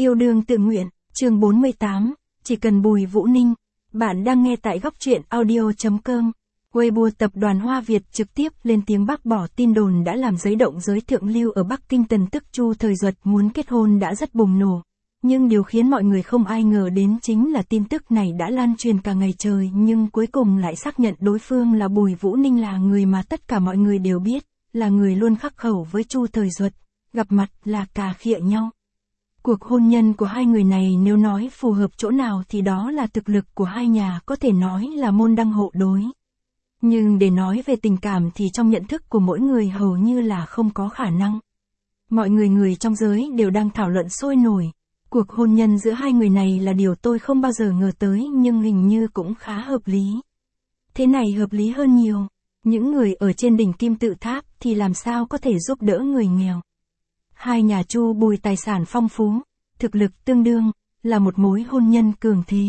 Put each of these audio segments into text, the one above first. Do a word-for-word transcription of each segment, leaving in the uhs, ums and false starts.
Yêu đương tự nguyện, chương bốn mươi tám, chỉ cần Bùi Vũ Ninh. Bạn đang nghe tại góc truyện audio chấm com. Weibo tập đoàn Hoa Việt trực tiếp lên tiếng bác bỏ tin đồn đã làm giấy động giới thượng lưu ở Bắc Kinh Tần Tức Chu Thời Duật muốn kết hôn đã rất bùng nổ. Nhưng điều khiến mọi người không ai ngờ đến chính là tin tức này đã lan truyền cả ngày trời nhưng cuối cùng lại xác nhận đối phương là Bùi Vũ Ninh, là người mà tất cả mọi người đều biết, là người luôn khắc khẩu với Chu Thời Duật, gặp mặt là cà khịa nhau. Cuộc hôn nhân của hai người này nếu nói phù hợp chỗ nào thì đó là thực lực của hai nhà có thể nói là môn đăng hộ đối. Nhưng để nói về tình cảm thì trong nhận thức của mỗi người hầu như là không có khả năng. Mọi người người trong giới đều đang thảo luận sôi nổi. Cuộc hôn nhân giữa hai người này là điều tôi không bao giờ ngờ tới nhưng hình như cũng khá hợp lý. Thế này hợp lý hơn nhiều. Những người ở trên đỉnh kim tự tháp thì làm sao có thể giúp đỡ người nghèo. Hai nhà Chu Bùi tài sản phong phú, thực lực tương đương, là một mối hôn nhân cường thế.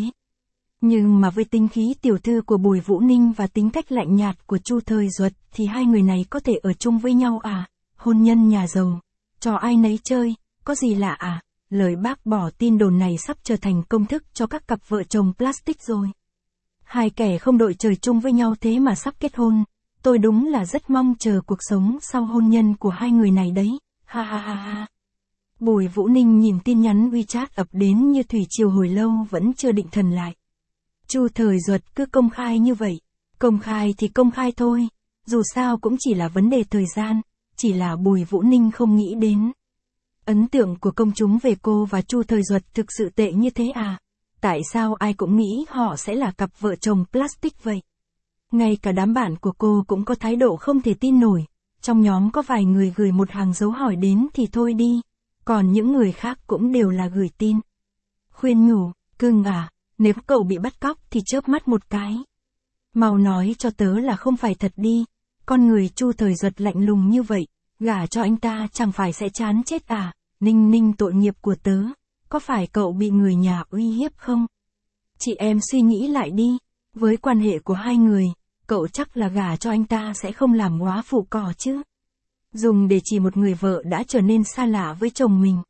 Nhưng mà với tính khí tiểu thư của Bùi Vũ Ninh và tính cách lạnh nhạt của Chu Thời Duật thì hai người này có thể ở chung với nhau à? Hôn nhân nhà giàu, trò ai nấy chơi, có gì lạ à? Lời bác bỏ tin đồn này sắp trở thành công thức cho các cặp vợ chồng plastic rồi. Hai kẻ không đội trời chung với nhau thế mà sắp kết hôn. Tôi đúng là rất mong chờ cuộc sống sau hôn nhân của hai người này đấy. Ha ha ha ha. Bùi Vũ Ninh nhìn tin nhắn WeChat ập đến như thủy triều hồi lâu vẫn chưa định thần lại. Chu Thời Duật cứ công khai như vậy. Công khai thì công khai thôi. Dù sao cũng chỉ là vấn đề thời gian. Chỉ là Bùi Vũ Ninh không nghĩ đến. Ấn tượng của công chúng về cô và Chu Thời Duật thực sự tệ như thế à? Tại sao ai cũng nghĩ họ sẽ là cặp vợ chồng plastic vậy? Ngay cả đám bạn của cô cũng có thái độ không thể tin nổi. Trong nhóm có vài người gửi một hàng dấu hỏi đến thì thôi đi. Còn những người khác cũng đều là gửi tin. Khuyên nhủ, cưng à, nếu cậu bị bắt cóc thì chớp mắt một cái. Mau nói cho tớ là không phải thật đi. Con người Chu Thời Duật lạnh lùng như vậy, gả cho anh ta chẳng phải sẽ chán chết à? Ninh Ninh tội nghiệp của tớ, có phải cậu bị người nhà uy hiếp không? Chị em suy nghĩ lại đi, với quan hệ của hai người, cậu chắc là gả cho anh ta sẽ không làm góa phụ cỏ chứ. Dùng để chỉ một người vợ đã trở nên xa lạ với chồng mình.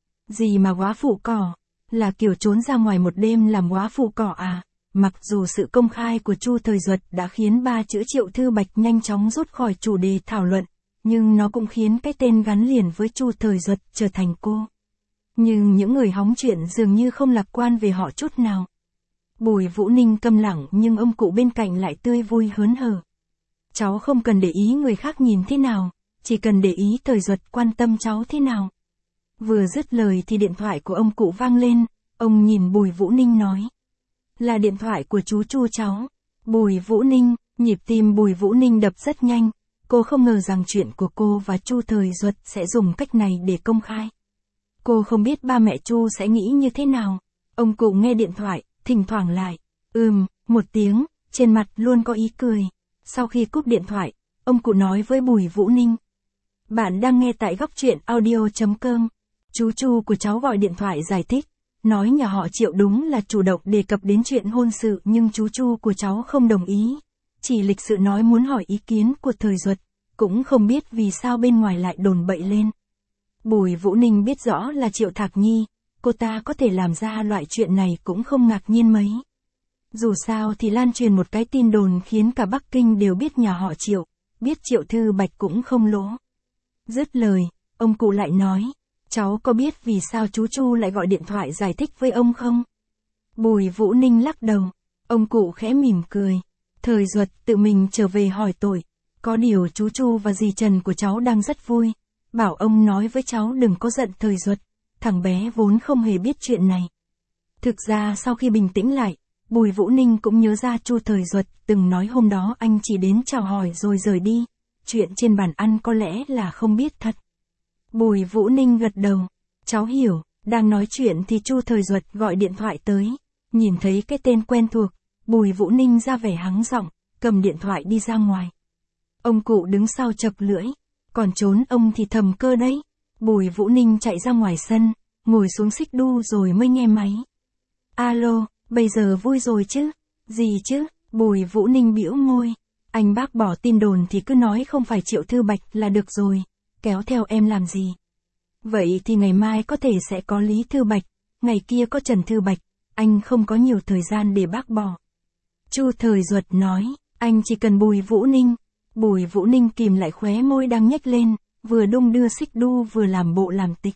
Gì mà góa phụ cỏ, là kiểu trốn ra ngoài một đêm làm góa phụ cỏ à? Mặc dù sự công khai của Chu Thời Duật đã khiến ba chữ Triệu Thư Bạch nhanh chóng rút khỏi chủ đề thảo luận, nhưng nó cũng khiến cái tên gắn liền với Chu Thời Duật trở thành cô. Nhưng những người hóng chuyện dường như không lạc quan về họ chút nào. Bùi Vũ Ninh câm lặng nhưng ông cụ bên cạnh lại tươi vui hớn hở. Cháu không cần để ý người khác nhìn thế nào, chỉ cần để ý Thời Duật quan tâm cháu thế nào. Vừa dứt lời thì điện thoại của ông cụ vang lên, ông nhìn Bùi Vũ Ninh nói. Là điện thoại của chú Chu cháu. Bùi Vũ Ninh, nhịp tim Bùi Vũ Ninh đập rất nhanh. Cô không ngờ rằng chuyện của cô và Chu Thời Duật sẽ dùng cách này để công khai. Cô không biết ba mẹ Chu sẽ nghĩ như thế nào. Ông cụ nghe điện thoại, thỉnh thoảng lại, ừm, một tiếng, trên mặt luôn có ý cười. Sau khi cúp điện thoại, ông cụ nói với Bùi Vũ Ninh. Bạn đang nghe tại góc truyện audio chấm com. Chú Chu của cháu gọi điện thoại giải thích, nói nhà họ Triệu đúng là chủ động đề cập đến chuyện hôn sự nhưng chú Chu của cháu không đồng ý. Chỉ lịch sự nói muốn hỏi ý kiến của Thời Duật, cũng không biết vì sao bên ngoài lại đồn bậy lên. Bùi Vũ Ninh biết rõ là Triệu Thạc Nhi, cô ta có thể làm ra loại chuyện này cũng không ngạc nhiên mấy. Dù sao thì lan truyền một cái tin đồn khiến cả Bắc Kinh đều biết nhà họ Triệu, biết Triệu Thư Bạch cũng không lỗ. Dứt lời, ông cụ lại nói, cháu có biết vì sao chú Chu lại gọi điện thoại giải thích với ông không? Bùi Vũ Ninh lắc đầu, ông cụ khẽ mỉm cười. Thời Duật tự mình trở về hỏi tội. Có điều chú Chu và dì Trần của cháu đang rất vui. Bảo ông nói với cháu đừng có giận Thời Duật. Thằng bé vốn không hề biết chuyện này. Thực ra sau khi bình tĩnh lại, Bùi Vũ Ninh cũng nhớ ra Chu Thời Duật từng nói hôm đó anh chỉ đến chào hỏi rồi rời đi. Chuyện trên bàn ăn có lẽ là không biết thật. Bùi Vũ Ninh gật đầu. Cháu hiểu, đang nói chuyện thì Chu Thời Duật gọi điện thoại tới. Nhìn thấy cái tên quen thuộc. Bùi Vũ Ninh ra vẻ hắng giọng, cầm điện thoại đi ra ngoài. Ông cụ đứng sau chập lưỡi, còn trốn ông thì thầm cơ đấy. Bùi Vũ Ninh chạy ra ngoài sân, ngồi xuống xích đu rồi mới nghe máy. Alo, bây giờ vui rồi chứ? Gì chứ? Bùi Vũ Ninh bĩu môi. Anh bác bỏ tin đồn thì cứ nói không phải Triệu Thư Bạch là được rồi, kéo theo em làm gì? Vậy thì ngày mai có thể sẽ có Lý Thư Bạch, Ngày kia có Trần Thư Bạch, anh không có nhiều thời gian để bác bỏ. Chu Thời Duật nói, anh chỉ cần Bùi Vũ Ninh. Bùi Vũ Ninh kìm lại khóe môi đang nhếch lên, vừa đung đưa xích đu vừa làm bộ làm tịch.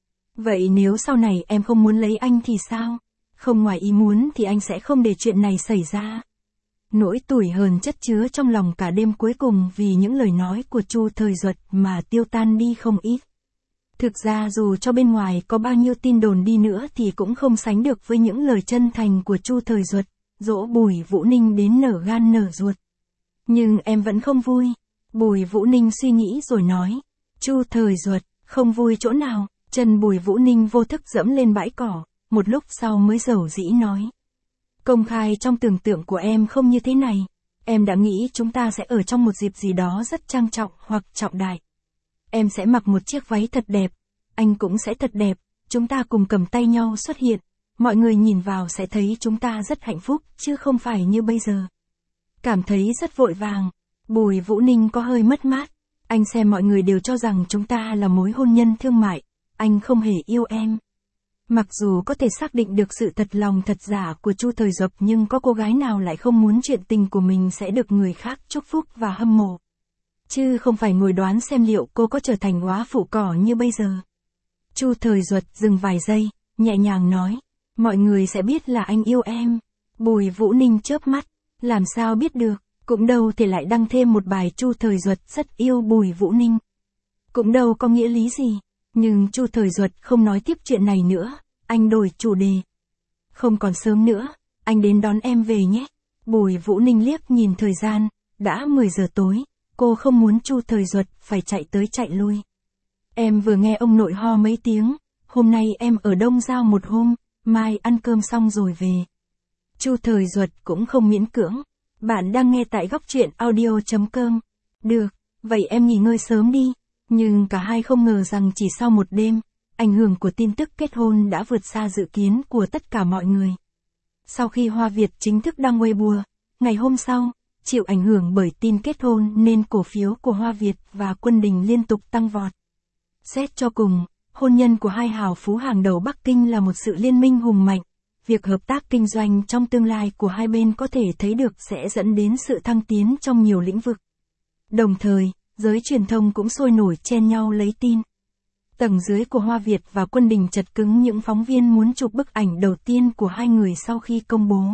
Vậy nếu sau này em không muốn lấy anh thì sao? Không ngoài ý muốn thì anh sẽ không để chuyện này xảy ra. Nỗi tủi hờn chất chứa trong lòng cả đêm cuối cùng vì những lời nói của Chu Thời Duật mà tiêu tan đi không ít. Thực ra dù cho bên ngoài có bao nhiêu tin đồn đi nữa thì cũng không sánh được với những lời chân thành của Chu Thời Duật, dỗ Bùi Vũ Ninh đến nở gan nở ruột. Nhưng em vẫn không vui. Bùi Vũ Ninh suy nghĩ rồi nói. Chu Thời Duật, không vui chỗ nào? Chân Bùi Vũ Ninh vô thức dẫm lên bãi cỏ, một lúc sau mới dầu dĩ nói. Công khai trong tưởng tượng của em không như thế này. Em đã nghĩ chúng ta sẽ ở trong một dịp gì đó rất trang trọng hoặc trọng đại. Em sẽ mặc một chiếc váy thật đẹp, anh cũng sẽ thật đẹp, chúng ta cùng cầm tay nhau xuất hiện. Mọi người nhìn vào sẽ thấy chúng ta rất hạnh phúc, chứ không phải như bây giờ. Cảm thấy rất vội vàng, Bùi Vũ Ninh có hơi mất mát. Anh xem mọi người đều cho rằng chúng ta là mối hôn nhân thương mại, anh không hề yêu em. Mặc dù có thể xác định được sự thật lòng thật giả của Chu Thời Duật nhưng có cô gái nào lại không muốn chuyện tình của mình sẽ được người khác chúc phúc và hâm mộ. Chứ không phải ngồi đoán xem liệu cô có trở thành góa phụ cỏ như bây giờ. Chu Thời Duật dừng vài giây, nhẹ nhàng nói. Mọi người sẽ biết là anh yêu em. Bùi Vũ Ninh chớp mắt. Làm sao biết được, cũng đâu thể lại đăng thêm một bài Chu Thời Duật rất yêu Bùi Vũ Ninh. Cũng đâu có nghĩa lý gì. Nhưng Chu Thời Duật không nói tiếp chuyện này nữa, anh đổi chủ đề. Không còn sớm nữa, anh đến đón em về nhé. Bùi Vũ Ninh liếc nhìn thời gian, đã mười giờ tối, cô không muốn Chu Thời Duật phải chạy tới chạy lui. Em vừa nghe ông nội ho mấy tiếng, hôm nay em ở Đông Giao một hôm, mai ăn cơm xong rồi về. Chu Thời Duật cũng không miễn cưỡng. Bạn đang nghe tại góc truyện audio chấm com. Được, vậy em nghỉ ngơi sớm đi. Nhưng cả hai không ngờ rằng chỉ sau một đêm, ảnh hưởng của tin tức kết hôn đã vượt xa dự kiến của tất cả mọi người. Sau khi Hoa Việt chính thức đăng Weibo, ngày hôm sau, chịu ảnh hưởng bởi tin kết hôn nên cổ phiếu của Hoa Việt và Quân Đình liên tục tăng vọt. Xét cho cùng, hôn nhân của hai hào phú hàng đầu Bắc Kinh là một sự liên minh hùng mạnh. Việc hợp tác kinh doanh trong tương lai của hai bên có thể thấy được sẽ dẫn đến sự thăng tiến trong nhiều lĩnh vực. Đồng thời, giới truyền thông cũng sôi nổi chen nhau lấy tin. Tầng dưới của Hoa Việt và Quân Đình chật cứng những phóng viên muốn chụp bức ảnh đầu tiên của hai người sau khi công bố.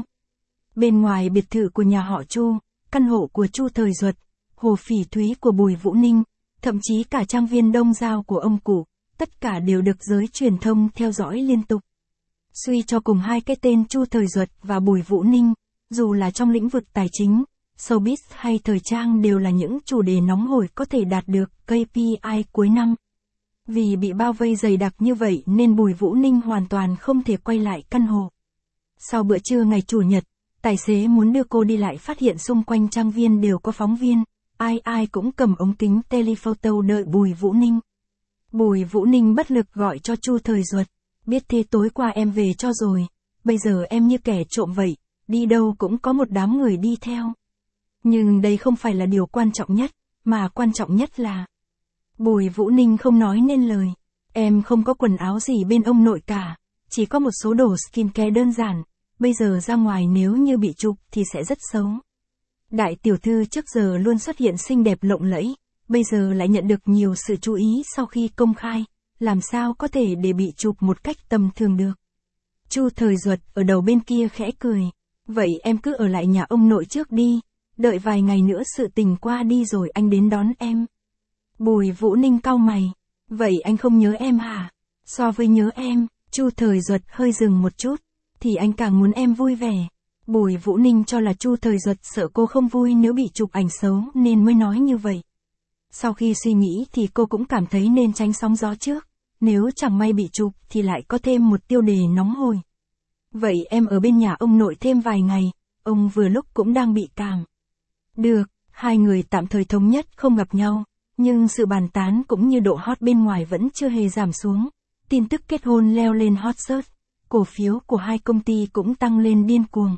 Bên ngoài biệt thự của nhà họ Chu, căn hộ của Chu Thời Duật, hồ phỉ thúy của Bùi Vũ Ninh, thậm chí cả trang viên Đông Giao của ông cụ, tất cả đều được giới truyền thông theo dõi liên tục. Suy cho cùng hai cái tên Chu Thời Duật và Bùi Vũ Ninh, dù là trong lĩnh vực tài chính, showbiz hay thời trang đều là những chủ đề nóng hổi có thể đạt được ca pê i cuối năm. Vì bị bao vây dày đặc như vậy nên Bùi Vũ Ninh hoàn toàn không thể quay lại căn hộ. Sau bữa trưa ngày Chủ nhật, tài xế muốn đưa cô đi lại phát hiện xung quanh trang viên đều có phóng viên, ai ai cũng cầm ống kính telephoto đợi Bùi Vũ Ninh. Bùi Vũ Ninh bất lực gọi cho Chu Thời Duật. Biết thế tối qua em về cho rồi, bây giờ em như kẻ trộm vậy, đi đâu cũng có một đám người đi theo. Nhưng đây không phải là điều quan trọng nhất, mà quan trọng nhất là... Bùi Vũ Ninh không nói nên lời. Em không có quần áo gì bên ông nội cả, chỉ có một số đồ skincare đơn giản, bây giờ ra ngoài nếu như bị chụp thì sẽ rất xấu. Đại tiểu thư trước giờ luôn xuất hiện xinh đẹp lộng lẫy, bây giờ lại nhận được nhiều sự chú ý sau khi công khai, làm sao có thể để bị chụp một cách tầm thường được. Chu Thời Duật ở đầu bên kia khẽ cười. Vậy em cứ ở lại nhà ông nội trước đi, đợi vài ngày nữa sự tình qua đi rồi anh đến đón em. Bùi Vũ Ninh cau mày. Vậy anh không nhớ em hả? So với nhớ em, Chu Thời Duật hơi dừng một chút, thì anh càng muốn em vui vẻ. Bùi Vũ Ninh cho là Chu Thời Duật sợ cô không vui nếu bị chụp ảnh xấu nên mới nói như vậy. Sau khi suy nghĩ thì cô cũng cảm thấy nên tránh sóng gió trước, nếu chẳng may bị chụp thì lại có thêm một tiêu đề nóng hổi. Vậy em ở bên nhà ông nội thêm vài ngày, ông vừa lúc cũng đang bị cảm. Được, hai người tạm thời thống nhất không gặp nhau, nhưng sự bàn tán cũng như độ hot bên ngoài vẫn chưa hề giảm xuống. Tin tức kết hôn leo lên hot search, cổ phiếu của hai công ty cũng tăng lên điên cuồng.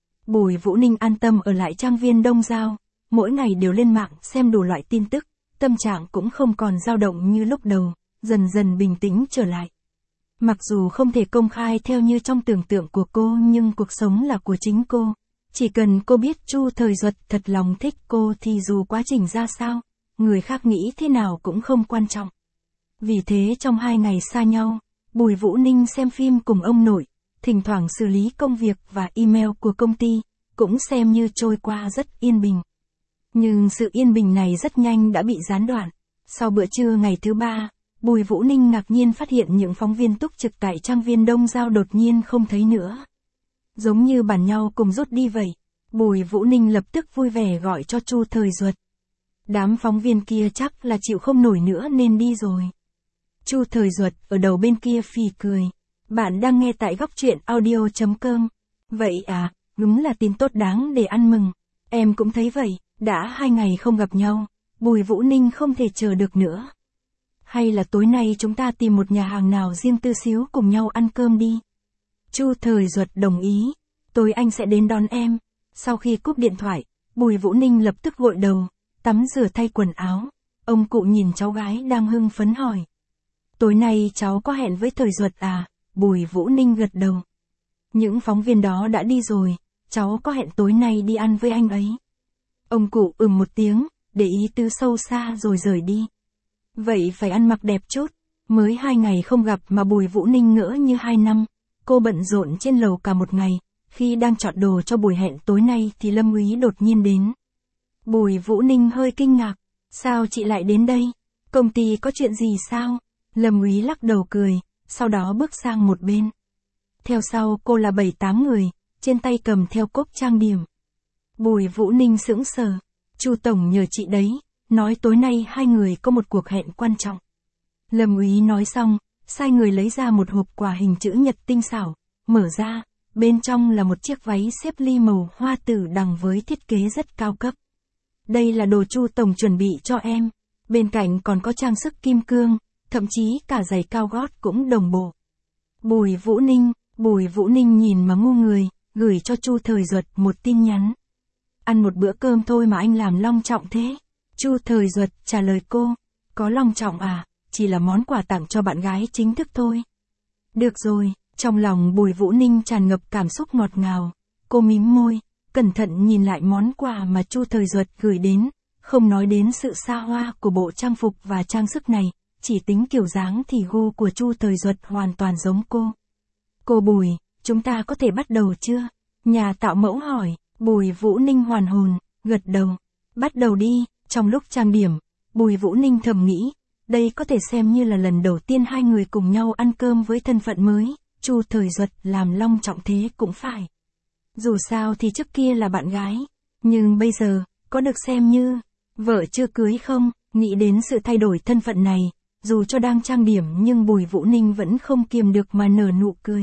Bùi Vũ Ninh an tâm ở lại trang viên Đông Giao, mỗi ngày đều lên mạng xem đủ loại tin tức, tâm trạng cũng không còn dao động như lúc đầu, dần dần bình tĩnh trở lại. Mặc dù không thể công khai theo như trong tưởng tượng của cô nhưng cuộc sống là của chính cô. Chỉ cần cô biết Chu Thời Duật thật lòng thích cô thì dù quá trình ra sao, người khác nghĩ thế nào cũng không quan trọng. Vì thế trong hai ngày xa nhau, Bùi Vũ Ninh xem phim cùng ông nội, thỉnh thoảng xử lý công việc và email của công ty, cũng xem như trôi qua rất yên bình. Nhưng sự yên bình này rất nhanh đã bị gián đoạn. Sau bữa trưa ngày thứ ba, Bùi Vũ Ninh ngạc nhiên phát hiện những phóng viên túc trực tại trang viên Đông Giao đột nhiên không thấy nữa. Giống như bàn nhau cùng rút đi vậy, Bùi Vũ Ninh lập tức vui vẻ gọi cho Chu Thời Duật. Đám phóng viên kia chắc là chịu không nổi nữa nên đi rồi. Chu Thời Duật ở đầu bên kia phì cười. Bạn đang nghe tại góc truyện audio chấm com. Vậy à, đúng là tin tốt đáng để ăn mừng. Em cũng thấy vậy, đã hai ngày không gặp nhau, Bùi Vũ Ninh không thể chờ được nữa. Hay là tối nay chúng ta tìm một nhà hàng nào riêng tư xíu cùng nhau ăn cơm đi. Chu Thời Duật đồng ý, tối anh sẽ đến đón em. Sau khi cúp điện thoại, Bùi Vũ Ninh lập tức gội đầu, tắm rửa thay quần áo. Ông cụ nhìn cháu gái đang hưng phấn hỏi. Tối nay cháu có hẹn với Thời Duật à? Bùi Vũ Ninh gật đầu. Những phóng viên đó đã đi rồi, cháu có hẹn tối nay đi ăn với anh ấy. Ông cụ ừm một tiếng, để ý tứ sâu xa rồi rời đi. Vậy phải ăn mặc đẹp chút, mới hai ngày không gặp mà Bùi Vũ Ninh ngỡ như hai năm. Cô bận rộn trên lầu cả một ngày, khi đang chọn đồ cho buổi hẹn tối nay thì Lâm Úy đột nhiên đến. Bùi Vũ Ninh hơi kinh ngạc, sao chị lại đến đây? Công ty có chuyện gì sao? Lâm Úy lắc đầu cười, sau đó bước sang một bên. Theo sau cô là bảy tám người, trên tay cầm theo cốc trang điểm. Bùi Vũ Ninh sững sờ, Chu tổng nhờ chị đấy, nói tối nay hai người có một cuộc hẹn quan trọng. Lâm Úy nói xong, sai người lấy ra một hộp quà hình chữ nhật tinh xảo, mở ra, bên trong là một chiếc váy xếp ly màu hoa tử đằng với thiết kế rất cao cấp. Đây là đồ Chu tổng chuẩn bị cho em, bên cạnh còn có trang sức kim cương, thậm chí cả giày cao gót cũng đồng bộ. Bùi Vũ Ninh, Bùi Vũ Ninh nhìn mà ngu người, gửi cho Chu Thời Duật một tin nhắn. Ăn một bữa cơm thôi mà anh làm long trọng thế. Chu Thời Duật trả lời cô, có long trọng à, chỉ là món quà tặng cho bạn gái chính thức thôi. Được rồi, trong lòng Bùi Vũ Ninh tràn ngập cảm xúc ngọt ngào, cô mím môi, cẩn thận nhìn lại món quà mà Chu Thời Duật gửi đến, không nói đến sự xa hoa của bộ trang phục và trang sức này, chỉ tính kiểu dáng thì gu của Chu Thời Duật hoàn toàn giống cô. Cô Bùi, chúng ta có thể bắt đầu chưa? Nhà tạo mẫu hỏi. Bùi Vũ Ninh hoàn hồn, gật đầu. Bắt đầu đi. Trong lúc trang điểm, Bùi Vũ Ninh thầm nghĩ, đây có thể xem như là lần đầu tiên hai người cùng nhau ăn cơm với thân phận mới. Chu Thời Duật làm long trọng thế cũng phải. Dù sao thì trước kia là bạn gái, nhưng bây giờ, có được xem như vợ chưa cưới không? Nghĩ đến sự thay đổi thân phận này, dù cho đang trang điểm nhưng Bùi Vũ Ninh vẫn không kiềm được mà nở nụ cười.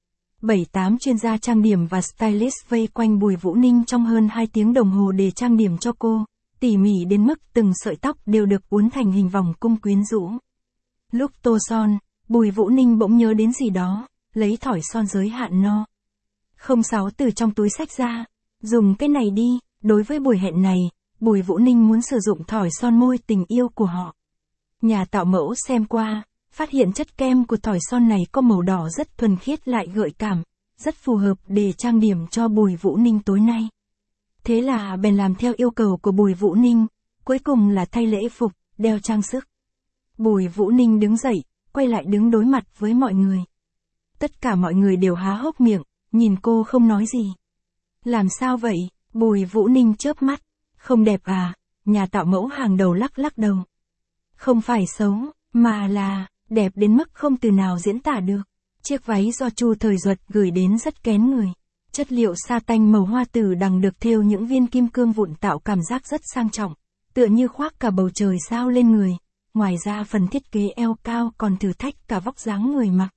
Bảy tám chuyên gia trang điểm và stylist vây quanh Bùi Vũ Ninh trong hơn hai tiếng đồng hồ để trang điểm cho cô, tỉ mỉ đến mức từng sợi tóc đều được uốn thành hình vòng cung quyến rũ. Lúc tô son, Bùi Vũ Ninh bỗng nhớ đến gì đó, lấy thỏi son giới hạn no. không sáu từ trong túi xách ra, dùng cái này đi. Đối với buổi hẹn này, Bùi Vũ Ninh muốn sử dụng thỏi son môi tình yêu của họ. Nhà tạo mẫu xem qua, phát hiện chất kem của thỏi son này có màu đỏ rất thuần khiết lại gợi cảm, rất phù hợp để trang điểm cho Bùi Vũ Ninh tối nay. Thế là bèn làm theo yêu cầu của Bùi Vũ Ninh, cuối cùng là thay lễ phục, đeo trang sức. Bùi Vũ Ninh đứng dậy, quay lại đứng đối mặt với mọi người. Tất cả mọi người đều há hốc miệng, nhìn cô không nói gì. Làm sao vậy? Bùi Vũ Ninh chớp mắt. Không đẹp à? Nhà tạo mẫu hàng đầu lắc lắc đầu. Không phải xấu, mà là đẹp đến mức không từ nào diễn tả được. Chiếc váy do Chu Thời Duật gửi đến rất kén người. Chất liệu sa tanh màu hoa tử đằng được thêu những viên kim cương vụn tạo cảm giác rất sang trọng, tựa như khoác cả bầu trời sao lên người. Ngoài ra phần thiết kế eo cao còn thử thách cả vóc dáng người mặc.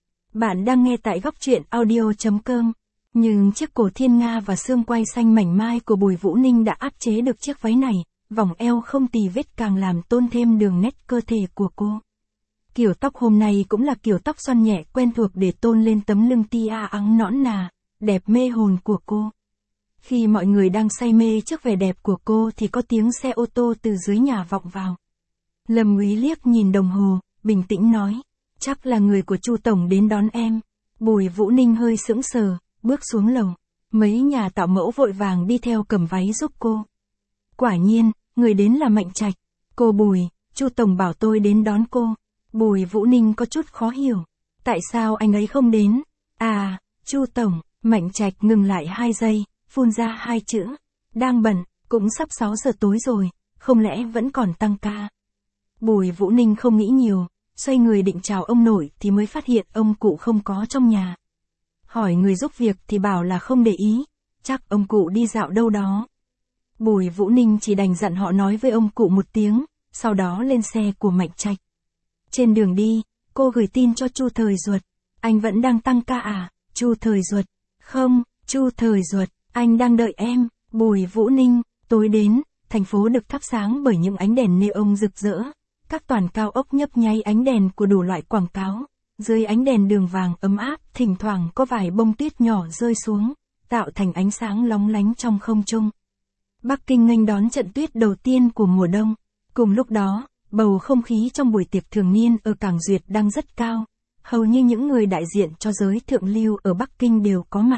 Bạn đang nghe tại góc truyện audio chấm com. Nhưng chiếc cổ thiên nga và xương quai xanh mảnh mai của Bùi Vũ Ninh đã áp chế được chiếc váy này, vòng eo không tì vết càng làm tôn thêm đường nét cơ thể của cô. Kiểu tóc hôm nay cũng là kiểu tóc xoăn nhẹ quen thuộc để tôn lên tấm lưng tia ắng nõn nà, đẹp mê hồn của cô. Khi mọi người đang say mê trước vẻ đẹp của cô thì có tiếng xe ô tô từ dưới nhà vọng vào. Lâm Úy liếc nhìn đồng hồ, bình tĩnh nói, Chắc là người của Chu tổng đến đón em. Bùi Vũ Ninh hơi sững sờ, bước xuống lầu. Mấy nhà tạo mẫu vội vàng đi theo cầm váy giúp cô. Quả nhiên, người đến là Mạnh Trạch. Cô Bùi, Chu tổng bảo tôi đến đón cô. Bùi Vũ Ninh có chút khó hiểu. Tại sao anh ấy không đến? À, Chu tổng. Mạnh Trạch ngừng lại hai giây, phun ra hai chữ. Đang bận, cũng sắp sáu giờ tối rồi, không lẽ vẫn còn tăng ca. Bùi Vũ Ninh không nghĩ nhiều, xoay người định chào ông nội thì mới phát hiện ông cụ không có trong nhà. Hỏi người giúp việc thì bảo là không để ý, chắc ông cụ đi dạo đâu đó. Bùi Vũ Ninh chỉ đành dặn họ nói với ông cụ một tiếng, sau đó lên xe của Mạnh Trạch. Trên đường đi, cô gửi tin cho Chu Thời Duật. Anh vẫn đang tăng ca à? Chu Thời Duật. Không, Chu Thời Duật, anh đang đợi em. Bùi Vũ Ninh. Tối đến, thành phố được thắp sáng bởi những ánh đèn neon rực rỡ. Các toàn cao ốc nhấp nháy ánh đèn của đủ loại quảng cáo. Dưới ánh đèn đường vàng ấm áp, thỉnh thoảng có vài bông tuyết nhỏ rơi xuống, tạo thành ánh sáng lóng lánh trong không trung. Bắc Kinh nghênh đón trận tuyết đầu tiên của mùa đông. Cùng lúc đó, bầu không khí trong buổi tiệc thường niên ở Cảng Duyệt đang rất cao. Hầu như những người đại diện cho giới thượng lưu ở Bắc Kinh đều có mặt.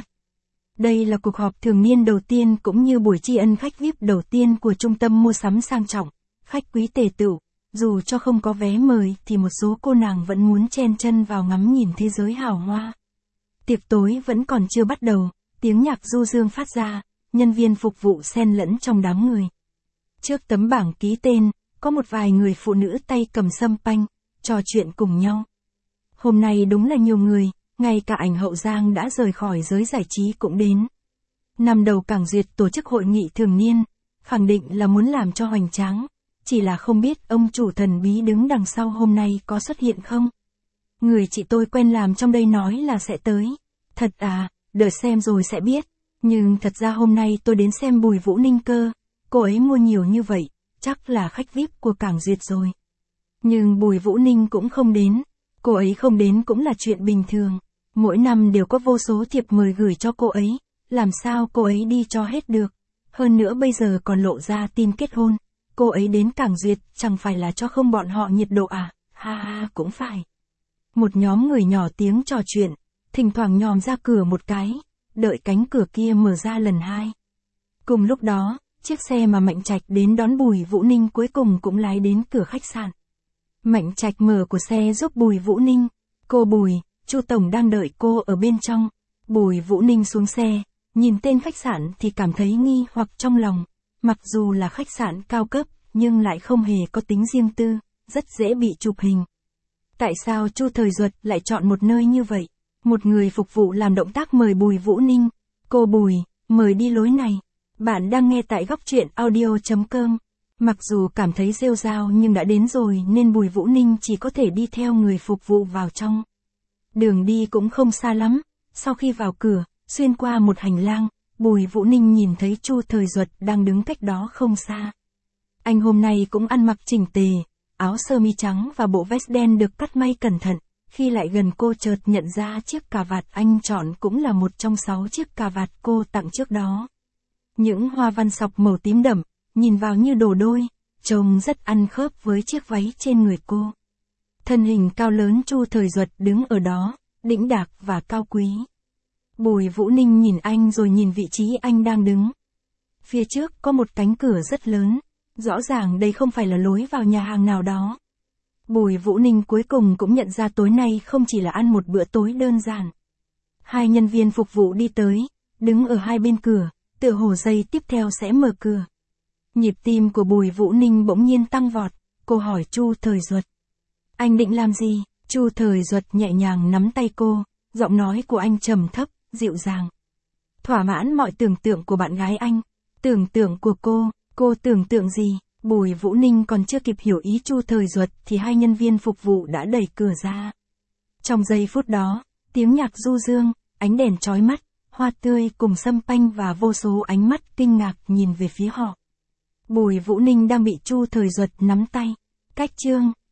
Đây là cuộc họp thường niên đầu tiên cũng như buổi tri ân khách vi ai pi đầu tiên của trung tâm mua sắm sang trọng, khách quý tề tựu. Dù cho không có vé mời thì một số cô nàng vẫn muốn chen chân vào ngắm nhìn thế giới hào hoa. Tiệc tối vẫn còn chưa bắt đầu, tiếng nhạc du dương phát ra, nhân viên phục vụ xen lẫn trong đám người. Trước tấm bảng ký tên, có một vài người phụ nữ tay cầm sâm panh, trò chuyện cùng nhau. Hôm nay đúng là nhiều người, ngay cả ảnh Hậu Giang đã rời khỏi giới giải trí cũng đến. Năm đầu Cảng Duyệt tổ chức hội nghị thường niên, khẳng định là muốn làm cho hoành tráng, chỉ là không biết ông chủ thần bí đứng đằng sau hôm nay có xuất hiện không. Người chị tôi quen làm trong đây nói là sẽ tới. Thật à, đợi xem rồi sẽ biết. Nhưng thật ra hôm nay tôi đến xem Bùi Vũ Ninh cơ, cô ấy mua nhiều như vậy, chắc là khách vi ai pi của Cảng Duyệt rồi. Nhưng Bùi Vũ Ninh cũng không đến, cô ấy không đến cũng là chuyện bình thường. Mỗi năm đều có vô số thiệp mời gửi cho cô ấy, làm sao cô ấy đi cho hết được. Hơn nữa bây giờ còn lộ ra tin kết hôn, cô ấy đến Cảng Duyệt chẳng phải là cho không bọn họ nhiệt độ à, ha ha cũng phải. Một nhóm người nhỏ tiếng trò chuyện, thỉnh thoảng nhòm ra cửa một cái, đợi cánh cửa kia mở ra lần hai. Cùng lúc đó, chiếc xe mà Mạnh Trạch đến đón Bùi Vũ Ninh cuối cùng cũng lái đến cửa khách sạn. Mạnh Trạch mở của xe giúp Bùi Vũ Ninh. Cô Bùi, Chu tổng đang đợi cô ở bên trong. Bùi Vũ Ninh xuống xe, nhìn tên khách sạn thì cảm thấy nghi hoặc trong lòng. Mặc dù là khách sạn cao cấp, nhưng lại không hề có tính riêng tư, rất dễ bị chụp hình. Tại sao Chu Thời Duật lại chọn một nơi như vậy? Một người phục vụ làm động tác mời Bùi Vũ Ninh. Cô Bùi, mời đi lối này. Bạn đang nghe tại góc truyện audio chấm com. Mặc dù cảm thấy rêu rao nhưng đã đến rồi nên Bùi Vũ Ninh chỉ có thể đi theo người phục vụ vào trong. Đường đi cũng không xa lắm, sau khi vào cửa, xuyên qua một hành lang, Bùi Vũ Ninh nhìn thấy Chu Thời Duật đang đứng cách đó không xa. Anh hôm nay cũng ăn mặc chỉnh tề, áo sơ mi trắng và bộ vest đen được cắt may cẩn thận, khi lại gần cô chợt nhận ra chiếc cà vạt anh chọn cũng là một trong sáu chiếc cà vạt cô tặng trước đó. Những hoa văn sọc màu tím đậm, nhìn vào như đồ đôi, trông rất ăn khớp với chiếc váy trên người cô. Thân hình cao lớn Chu Thời Duật đứng ở đó, đĩnh đạc và cao quý. Bùi Vũ Ninh nhìn anh rồi nhìn vị trí anh đang đứng. Phía trước có một cánh cửa rất lớn, rõ ràng đây không phải là lối vào nhà hàng nào đó. Bùi Vũ Ninh cuối cùng cũng nhận ra tối nay không chỉ là ăn một bữa tối đơn giản. Hai nhân viên phục vụ đi tới, đứng ở hai bên cửa, tựa hồ giây tiếp theo sẽ mở cửa. Nhịp tim của Bùi Vũ Ninh bỗng nhiên tăng vọt, cô hỏi Chu Thời Duật. Anh định làm gì? Chu Thời Duật nhẹ nhàng nắm tay cô, giọng nói của anh trầm thấp, dịu dàng. Thỏa mãn mọi tưởng tượng của bạn gái anh. Tưởng tượng của cô, cô tưởng tượng gì? Bùi Vũ Ninh còn chưa kịp hiểu ý Chu Thời Duật thì hai nhân viên phục vụ đã đẩy cửa ra. Trong giây phút đó, tiếng nhạc du dương, ánh đèn chói mắt, hoa tươi cùng sâm panh và vô số ánh mắt kinh ngạc nhìn về phía họ. Bùi Vũ Ninh đang bị Chu Thời Duật nắm tay. Cách chương